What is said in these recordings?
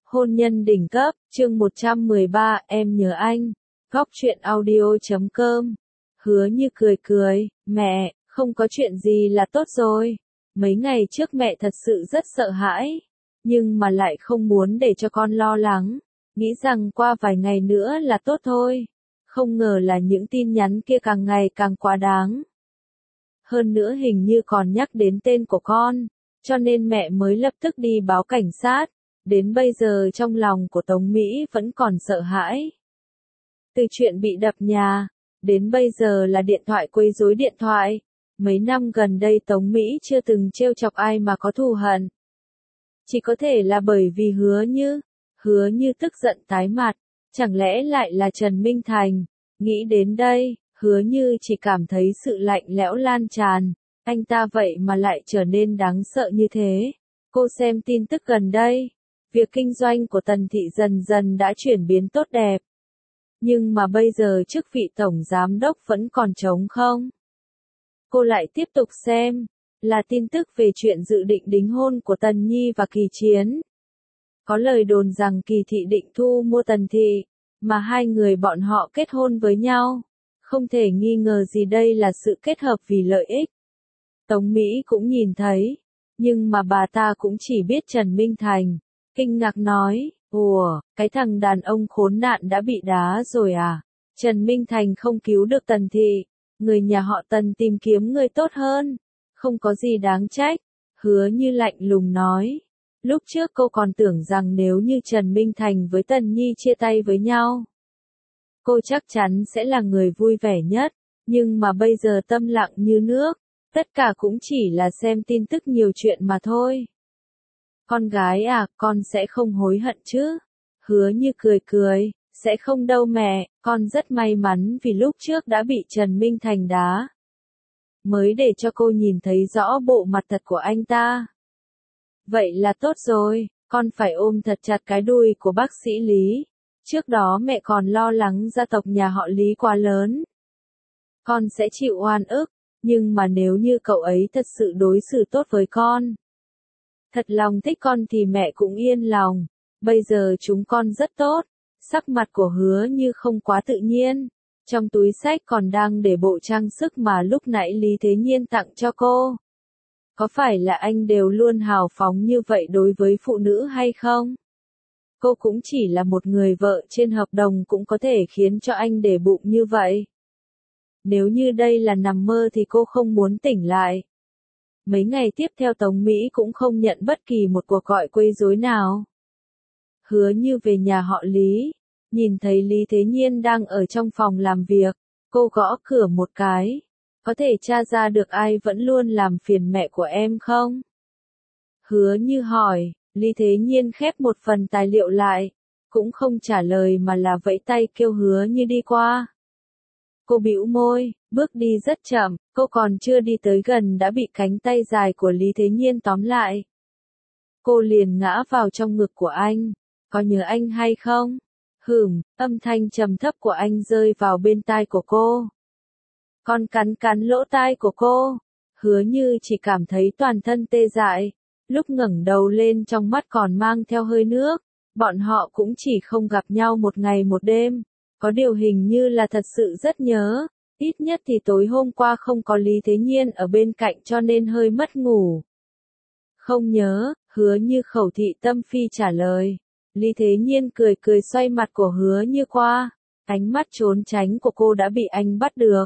Hôn nhân đỉnh cấp, chương 113, em nhớ anh. Góc truyện audio.com. Hứa Như cười cười, mẹ, không có chuyện gì là tốt rồi. Mấy ngày trước mẹ thật sự rất sợ hãi, nhưng mà lại không muốn để cho con lo lắng, nghĩ rằng qua vài ngày nữa là tốt thôi. Không ngờ là những tin nhắn kia càng ngày càng quá đáng. Hơn nữa hình như còn nhắc đến tên của con, cho nên mẹ mới lập tức đi báo cảnh sát. Đến bây giờ trong lòng của Tống Mỹ vẫn còn sợ hãi. Từ chuyện bị đập nhà, đến bây giờ là điện thoại quấy rối điện thoại. Mấy năm gần đây Tống Mỹ chưa từng trêu chọc ai mà có thù hận. Chỉ có thể là bởi vì Hứa Như tức giận tái mặt, chẳng lẽ lại là Trần Minh Thành. Nghĩ đến đây, Hứa Như chỉ cảm thấy sự lạnh lẽo lan tràn, anh ta vậy mà lại trở nên đáng sợ như thế. Cô xem tin tức gần đây, việc kinh doanh của Tần Thị dần dần đã chuyển biến tốt đẹp. Nhưng mà bây giờ chức vị tổng giám đốc vẫn còn trống không. Cô lại tiếp tục xem, là tin tức về chuyện dự định đính hôn của Tần Nhi và Kỳ Chiến. Có lời đồn rằng Kỳ Thị định thu mua Tần Thị, mà hai người bọn họ kết hôn với nhau. Không thể nghi ngờ gì đây là sự kết hợp vì lợi ích. Tống Mỹ cũng nhìn thấy, nhưng mà bà ta cũng chỉ biết Trần Minh Thành. Kinh ngạc nói, ủa, cái thằng đàn ông khốn nạn đã bị đá rồi à? Trần Minh Thành không cứu được Tần Thị, người nhà họ Tần tìm kiếm người tốt hơn, không có gì đáng trách. Hứa Như lạnh lùng nói, lúc trước cô còn tưởng rằng nếu như Trần Minh Thành với Tần Nhi chia tay với nhau, cô chắc chắn sẽ là người vui vẻ nhất, nhưng mà bây giờ tâm lặng như nước, tất cả cũng chỉ là xem tin tức nhiều chuyện mà thôi. Con gái à, con sẽ không hối hận chứ? Hứa Như cười cười, sẽ không đâu mẹ, con rất may mắn vì lúc trước đã bị Trần Minh Thành đá. Mới để cho cô nhìn thấy rõ bộ mặt thật của anh ta. Vậy là tốt rồi, con phải ôm thật chặt cái đuôi của bác sĩ Lý. Trước đó mẹ còn lo lắng gia tộc nhà họ Lý quá lớn. Con sẽ chịu oan ức, nhưng mà nếu như cậu ấy thật sự đối xử tốt với con, thật lòng thích con thì mẹ cũng yên lòng. Bây giờ chúng con rất tốt. Sắc mặt của Hứa Như không quá tự nhiên. Trong túi xách còn đang để bộ trang sức mà lúc nãy Lý Thế Nhiên tặng cho cô. Có phải là anh đều luôn hào phóng như vậy đối với phụ nữ hay không? Cô cũng chỉ là một người vợ trên hợp đồng cũng có thể khiến cho anh để bụng như vậy. Nếu như đây là nằm mơ thì cô không muốn tỉnh lại. Mấy ngày tiếp theo Tống Mỹ cũng không nhận bất kỳ một cuộc gọi quấy rối nào. Hứa Như về nhà họ Lý, nhìn thấy Lý Thế Nhiên đang ở trong phòng làm việc, cô gõ cửa một cái. Có thể tra ra được ai vẫn luôn làm phiền mẹ của em không? Hứa Như hỏi, Lý Thế Nhiên khép một phần tài liệu lại, cũng không trả lời mà là vẫy tay kêu Hứa Như đi qua. Cô bĩu môi, bước đi rất chậm, cô còn chưa đi tới gần đã bị cánh tay dài của Lý Thế Nhiên tóm lại. Cô liền ngã vào trong ngực của anh, có nhớ anh hay không? Âm thanh trầm thấp của anh rơi vào bên tai của cô. Con cắn lỗ tai của cô. Hứa Như chỉ cảm thấy toàn thân tê dại, lúc ngẩng đầu lên trong mắt còn mang theo hơi nước. Bọn họ cũng chỉ không gặp nhau một ngày một đêm. Có điều hình như là thật sự rất nhớ, ít nhất thì tối hôm qua không có Lý Thế Nhiên ở bên cạnh cho nên hơi mất ngủ. Không nhớ, Hứa Như khẩu thị tâm phi trả lời. Lý Thế Nhiên cười cười xoay mặt của Hứa Như qua, ánh mắt trốn tránh của cô đã bị anh bắt được.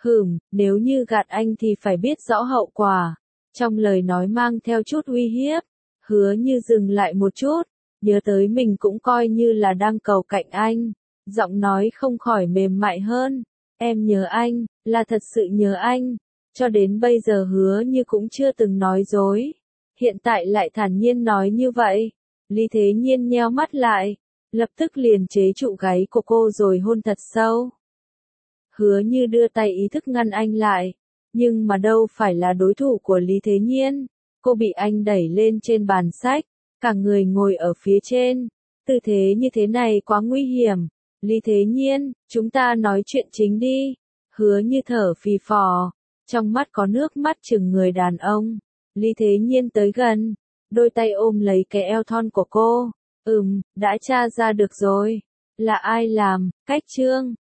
Nếu như gạt anh thì phải biết rõ hậu quả. Trong lời nói mang theo chút uy hiếp, Hứa Như dừng lại một chút, nhớ tới mình cũng coi như là đang cầu cạnh anh. Giọng nói không khỏi mềm mại hơn. Em nhớ anh, là thật sự nhớ anh. Cho đến bây giờ Hứa Như cũng chưa từng nói dối. Hiện tại lại thản nhiên nói như vậy. Lý Thế Nhiên nheo mắt lại, lập tức liền chế trụ gáy của cô rồi hôn thật sâu. Hứa Như đưa tay ý thức ngăn anh lại, nhưng mà đâu phải là đối thủ của Lý Thế Nhiên. Cô bị anh đẩy lên trên bàn sách, cả người ngồi ở phía trên. Tư thế như thế này quá nguy hiểm. Lý Thế Nhiên, chúng ta nói chuyện chính đi. Hứa Như thở phì phò, trong mắt có nước mắt chừng người đàn ông. Lý Thế Nhiên tới gần, đôi tay ôm lấy cái eo thon của cô, Đã tra ra được rồi. Là ai làm, cách Trương.